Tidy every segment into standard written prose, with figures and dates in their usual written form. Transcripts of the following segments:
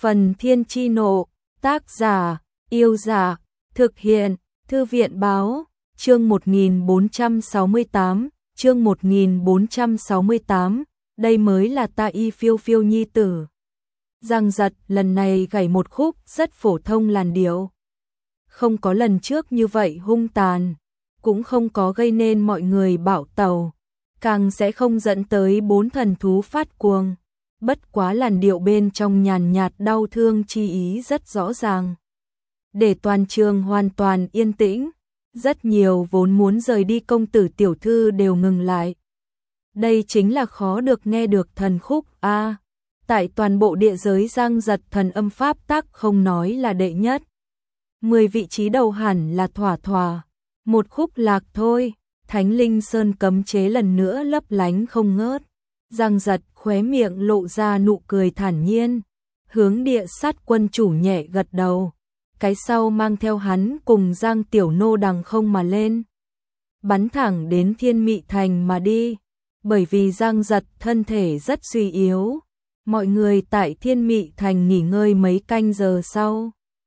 Phần Thiên Chi Nộ, tác giả, Yêu Dạ, thực hiện, Thư viện Báo, chương 1468, chương 1468, đây mới là ta Y Phiêu Phiêu nhi tử. Giang Giật lần này gảy một khúc rất phổ thông làn điệu. Không có lần trước như vậy hung tàn, cũng không có gây nên mọi người bạo tàu, càng sẽ không dẫn tới 4 thần thú phát cuồng. Bất quá làn điệu bên trong nhàn nhạt đau thương chi ý rất rõ ràng. Để toàn trường hoàn toàn yên tĩnh, rất nhiều vốn muốn rời đi công tử tiểu thư đều ngừng lại. Đây chính là khó được nghe được thần khúc a. Tại toàn bộ địa giới Giang Giật thần âm pháp tác không nói là đệ nhất. 10 vị trí đầu hẳn là thỏa thỏa. Một khúc lạc thôi, Thánh Linh Sơn cấm chế lần nữa lấp lánh không ngớt. Giang Giật khóe miệng lộ ra nụ cười thản nhiên, hướng Địa Sát quân chủ nhẹ gật đầu. Cái sau mang theo hắn cùng Giang Tiểu Nô đằng không mà lên, bắn thẳng đến Thiên Mị Thành mà đi. Bởi vì Giang Giật thân thể rất suy yếu, mọi người tại Thiên Mị Thành nghỉ ngơi mấy canh giờ sau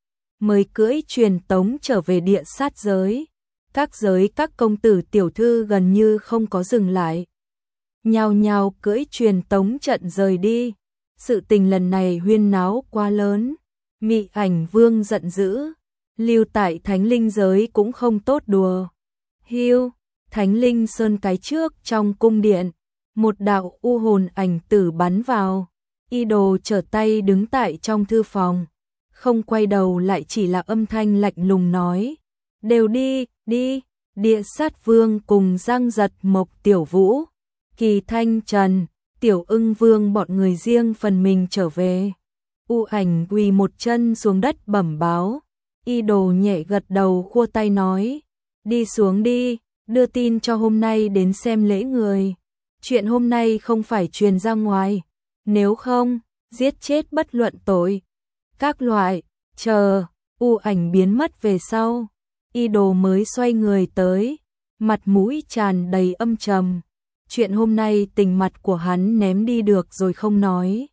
mới cưỡi truyền tống trở về Địa Sát giới. Các giới các công tử tiểu thư gần như không có dừng lại, nhao nhao cưỡi truyền tống trận rời đi. Sự tình lần này huyên náo quá lớn, Mị Ảnh Vương giận dữ, lưu tại Thánh Linh giới cũng không tốt đùa. Hiu, Thánh Linh Sơn cái trước trong cung điện, một đạo u hồn ảnh tử bắn vào. Y Đồ trở tay đứng tại trong thư phòng, không quay đầu lại, chỉ là âm thanh lạnh lùng nói: "Đều đi, đi." Địa Sát Vương cùng Giang Giật, Mộc Tiểu Vũ, Kỳ Thanh Trần, Tiểu Ưng Vương bọn người riêng phần mình trở về. U Ảnh quỳ một chân xuống đất bẩm báo. Y Đồ nhẹ gật đầu khua tay nói: "Đi xuống đi, đưa tin cho hôm nay đến xem lễ người. Chuyện hôm nay không phải truyền ra ngoài, nếu không, giết chết bất luận tội." Các loại, chờ, U Ảnh biến mất về sau, Y Đồ mới xoay người tới, mặt mũi tràn đầy âm trầm. Chuyện hôm nay tình mặt của hắn ném đi được rồi không nói.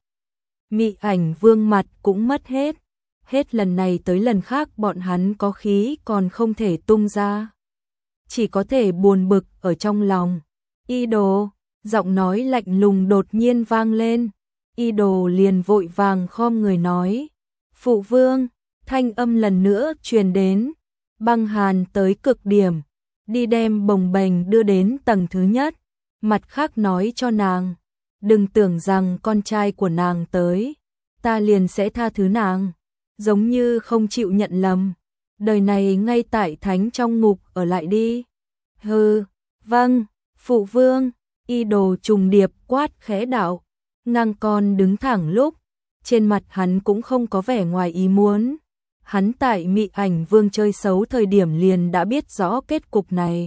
Mị Ảnh Vương mặt cũng mất hết. Hết lần này tới lần khác bọn hắn có khí còn không thể tung ra, chỉ có thể buồn bực ở trong lòng. Y Đồ, giọng nói lạnh lùng đột nhiên vang lên. Y Đồ liền vội vàng khom người nói: "Phụ vương." Thanh âm lần nữa truyền đến, băng hàn tới cực điểm, đi đem bồng bềnh đưa đến tầng thứ nhất. Mặt khác nói cho nàng, đừng tưởng rằng con trai của nàng tới, ta liền sẽ tha thứ nàng, giống như không chịu nhận lầm. Đời này ngay tại thánh trong ngục ở lại đi. Hừ, vâng, phụ vương. Y Đồ trùng điệp quát khẽ đạo. Ngang con đứng thẳng lúc, trên mặt hắn cũng không có vẻ ngoài ý muốn. Hắn tại Mị Ảnh Vương chơi xấu thời điểm liền đã biết rõ kết cục này.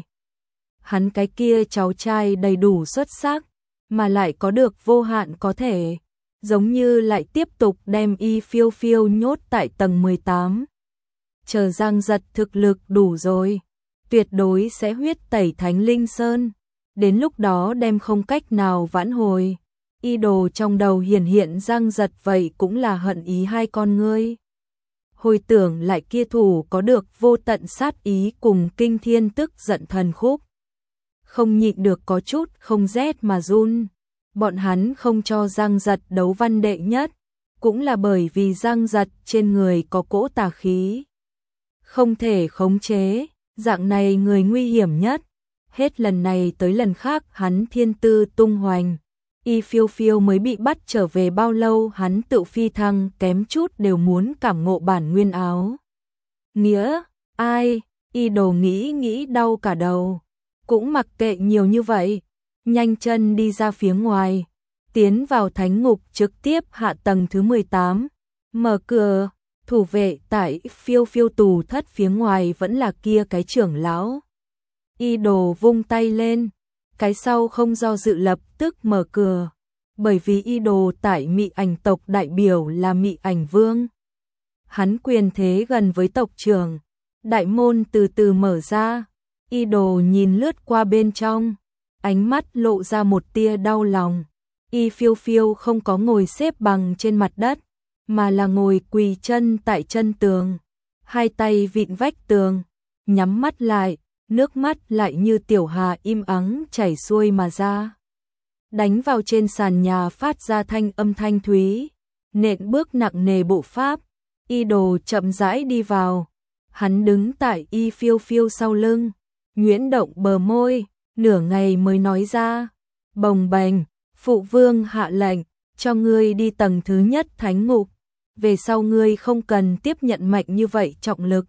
Hắn cái kia cháu trai đầy đủ xuất sắc, mà lại có được vô hạn có thể, giống như lại tiếp tục đem Y Phiêu Phiêu nhốt tại tầng 18. Chờ Giang Giật thực lực đủ rồi, tuyệt đối sẽ huyết tẩy Thánh Linh Sơn, đến lúc đó đem không cách nào vãn hồi. Y Đồ trong đầu hiện Giang Giật vậy cũng là hận ý hai con ngươi. Hồi tưởng lại kia thủ có được vô tận sát ý cùng kinh thiên tức giận thần khúc, không nhịn được có chút không rét mà run. Bọn hắn không cho Giang Giật đấu văn đệ nhất, cũng là bởi vì Giang Giật trên người có cỗ tà khí, không thể khống chế, dạng này người nguy hiểm nhất. Hết lần này tới lần khác hắn thiên tư tung hoành, Y Phiêu Phiêu mới bị bắt trở về bao lâu hắn tự phi thăng kém chút đều muốn cảm ngộ bản nguyên áo nghĩa. Ai? Y Đồ nghĩ đau cả đầu, cũng mặc kệ nhiều như vậy, nhanh chân đi ra phía ngoài, tiến vào thánh ngục, trực tiếp hạ tầng thứ 18, mở cửa. Thủ vệ tại Phiêu Phiêu tù thất phía ngoài vẫn là kia cái trưởng lão. Y Đồ vung tay lên, cái sau không do dự lập tức mở cửa, bởi vì Y Đồ tại Mị Ảnh tộc đại biểu là Mị Ảnh Vương. Hắn quyền thế gần với tộc trưởng. Đại môn từ từ mở ra, Y Đồ nhìn lướt qua bên trong, ánh mắt lộ ra một tia đau lòng. Y Phiêu Phiêu không có ngồi xếp bằng trên mặt đất, mà là ngồi quỳ chân tại chân tường, hai tay vịn vách tường, nhắm mắt lại, nước mắt lại như tiểu hà im ắng chảy xuôi mà ra. Đánh vào trên sàn nhà phát ra thanh âm thanh thúy, nện bước nặng nề bộ pháp, Y Đồ chậm rãi đi vào. Hắn đứng tại Y Phiêu Phiêu sau lưng, nhuyễn động bờ môi, nửa ngày mới nói ra, bồng bềnh, phụ vương hạ lệnh, cho ngươi đi tầng thứ nhất thánh ngục, về sau ngươi không cần tiếp nhận mạnh như vậy trọng lực.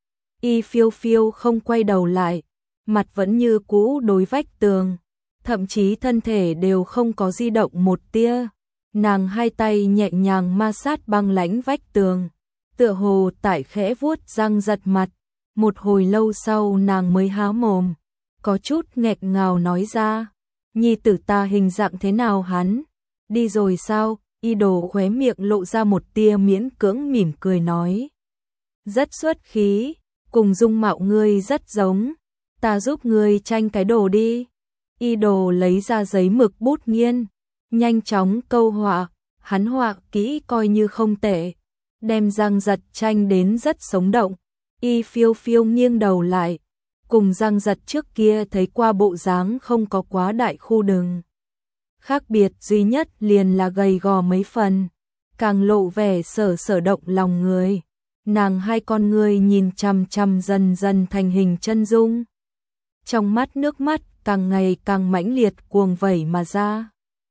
Y Phiêu Phiêu không quay đầu lại, mặt vẫn như cũ đối vách tường, thậm chí thân thể đều không có di động một tia. Nàng hai tay nhẹ nhàng ma sát băng lãnh vách tường, tựa hồ tại khẽ vuốt răng giật mặt. Một hồi lâu sau nàng mới há mồm, có chút nghẹt ngào nói ra, nhi tử ta hình dạng thế nào hắn? Đi rồi sao? Y Đồ khóe miệng lộ ra một tia miễn cưỡng mỉm cười nói, rất xuất khí, cùng dung mạo ngươi rất giống, ta giúp ngươi tranh cái đồ đi. Y Đồ lấy ra giấy mực bút nghiên, nhanh chóng câu họa, hắn họa kỹ coi như không tệ, đem Giang Giật tranh đến rất sống động. Y Phiêu Phiêu nghiêng đầu lại, cùng Giang Giật trước kia thấy qua bộ dáng không có quá đại khu đường. Khác biệt duy nhất liền là gầy gò mấy phần, càng lộ vẻ sở động lòng người. Nàng hai con ngươi nhìn chằm chằm dần dần thành hình chân dung. Trong mắt nước mắt càng ngày càng mãnh liệt cuồng vẩy mà ra.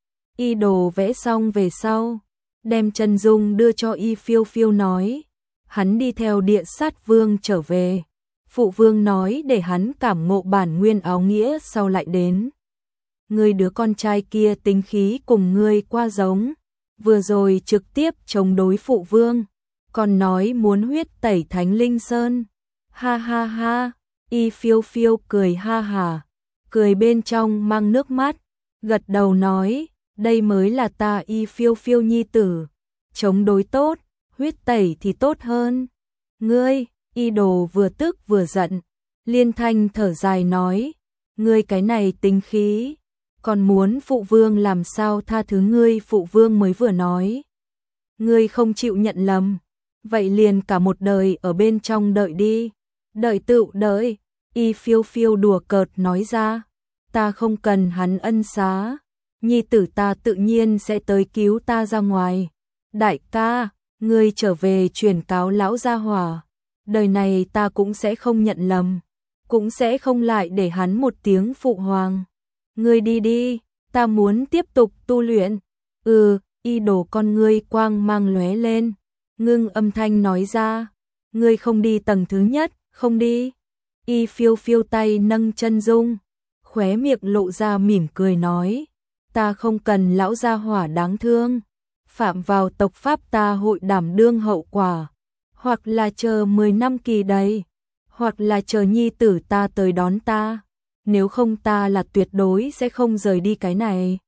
Y Đồ vẽ xong về sau, đem chân dung đưa cho Y Phiêu Phiêu nói, hắn đi theo Địa Sát Vương trở về, phụ vương nói để hắn cảm ngộ bản nguyên áo nghĩa sau lại đến. Ngươi đứa con trai kia tính khí cùng ngươi qua giống, vừa rồi trực tiếp chống đối phụ vương, còn nói muốn huyết tẩy Thánh Linh Sơn. Ha ha ha, Y Phiêu Phiêu cười ha hả, cười bên trong mang nước mắt, gật đầu nói, đây mới là ta Y Phiêu Phiêu nhi tử, chống đối tốt, huyết tẩy thì tốt hơn. Ngươi, Y Đồ vừa tức vừa giận, liên thanh thở dài nói, ngươi cái này tính khí, còn muốn phụ vương làm sao tha thứ ngươi? Phụ vương mới vừa nói, ngươi không chịu nhận lầm, vậy liền cả một đời ở bên trong đợi đi, đợi tựu đợi. Y Phiêu Phiêu đùa cợt nói ra, ta không cần hắn ân xá, nhi tử ta tự nhiên sẽ tới cứu ta ra ngoài. Đại ca, ngươi trở về truyền cáo lão gia hỏa, đời này ta cũng sẽ không nhận lầm, cũng sẽ không lại để hắn một tiếng phụ hoàng. Ngươi đi đi, ta muốn tiếp tục tu luyện. Y Đồ con ngươi quang mang lóe lên, ngưng âm thanh nói ra, ngươi không đi tầng thứ nhất, không đi. Y Phiêu Phiêu tay nâng chân dung, khóe miệng lộ ra mỉm cười nói, ta không cần lão gia hỏa đáng thương, phạm vào tộc pháp ta hội đảm đương hậu quả, hoặc là chờ 10 năm kỳ đầy, hoặc là chờ nhi tử ta tới đón ta, nếu không ta là tuyệt đối sẽ không rời đi cái này.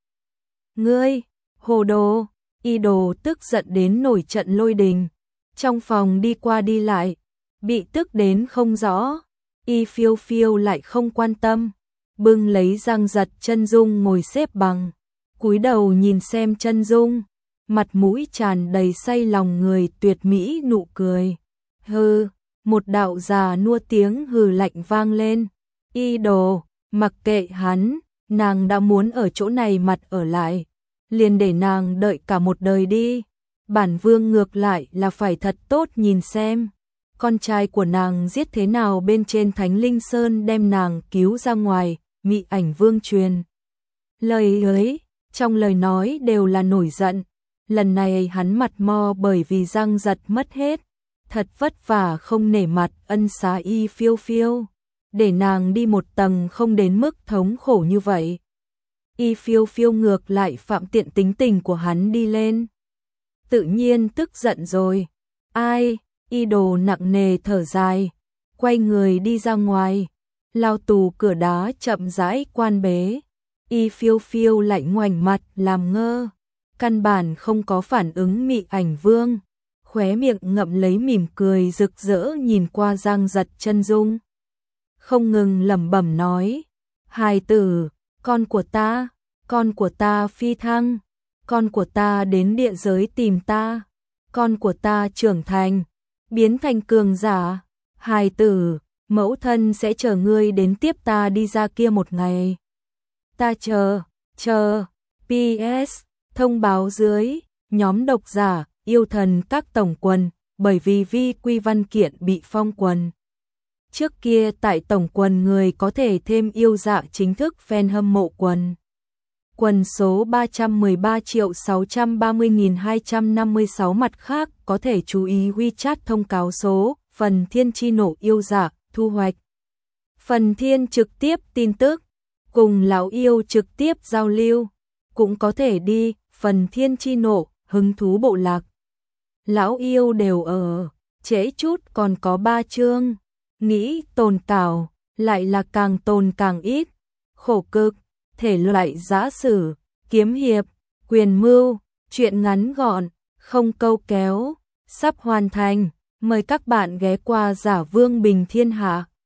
Ngươi, hồ đồ! Y Đồ tức giận đến nổi trận lôi đình, trong phòng đi qua đi lại, bị tức đến không rõ. Y Phiêu Phiêu lại không quan tâm, bưng lấy Giang Giật chân dung ngồi xếp bằng, cúi đầu nhìn xem chân dung, mặt mũi tràn đầy say lòng người tuyệt mỹ nụ cười. Hừ, một đạo già nua tiếng hừ lạnh vang lên. Y Đồ, mặc kệ hắn, nàng đã muốn ở chỗ này mặt ở lại, liền để nàng đợi cả một đời đi. Bản vương ngược lại là phải thật tốt nhìn xem, con trai của nàng giết thế nào bên trên Thánh Linh Sơn đem nàng cứu ra ngoài. Mị Ảnh Vương truyền lời ấy, trong lời nói đều là nổi giận. Lần này hắn mặt mo bởi vì Giang Giật mất hết, thật vất vả không nể mặt ân xá Y Phiêu Phiêu, để nàng đi một tầng không đến mức thống khổ như vậy. Y Phiêu Phiêu ngược lại phạm tiện tính tình của hắn đi lên, tự nhiên tức giận rồi. Ai? Y Đồ nặng nề thở dài, quay người đi ra ngoài, lao tù cửa đá chậm rãi quan bế. Y Phiêu Phiêu lại ngoảnh mặt làm ngơ, căn bản không có phản ứng. Mị Ảnh Vương khóe miệng ngậm lấy mỉm cười rực rỡ nhìn qua Giang Giật chân dung, không ngừng lẩm bẩm nói, hài tử, con của ta phi thăng, con của ta đến địa giới tìm ta. con của ta trưởng thành, biến thành cường giả. Hài tử, mẫu thân sẽ chờ ngươi đến tiếp ta đi ra kia một ngày. Ta chờ. PS, thông báo dưới, nhóm độc giả, yêu thần các tổng quần, bởi vì vi quy văn kiện bị phong quần. Trước kia tại tổng quần người có thể thêm yêu dạ chính thức fan hâm mộ quần. Quần số 313.630.256 mặt khác có thể chú ý WeChat thông cáo số, phần thiên chi nổ yêu dạ, thu hoạch. Phần thiên trực tiếp tin tức, cùng lão yêu trực tiếp giao lưu, cũng có thể đi, phần thiên chi nổ, hứng thú bộ lạc. Lão yêu đều ở, trễ chút còn có 3 chương, nghĩ tồn cảo, lại là càng tồn càng ít, khổ cực, thể loại giã sử, kiếm hiệp, quyền mưu, truyện ngắn gọn, không câu kéo, sắp hoàn thành, mời các bạn ghé qua Giả Vương Bình Thiên Hạ.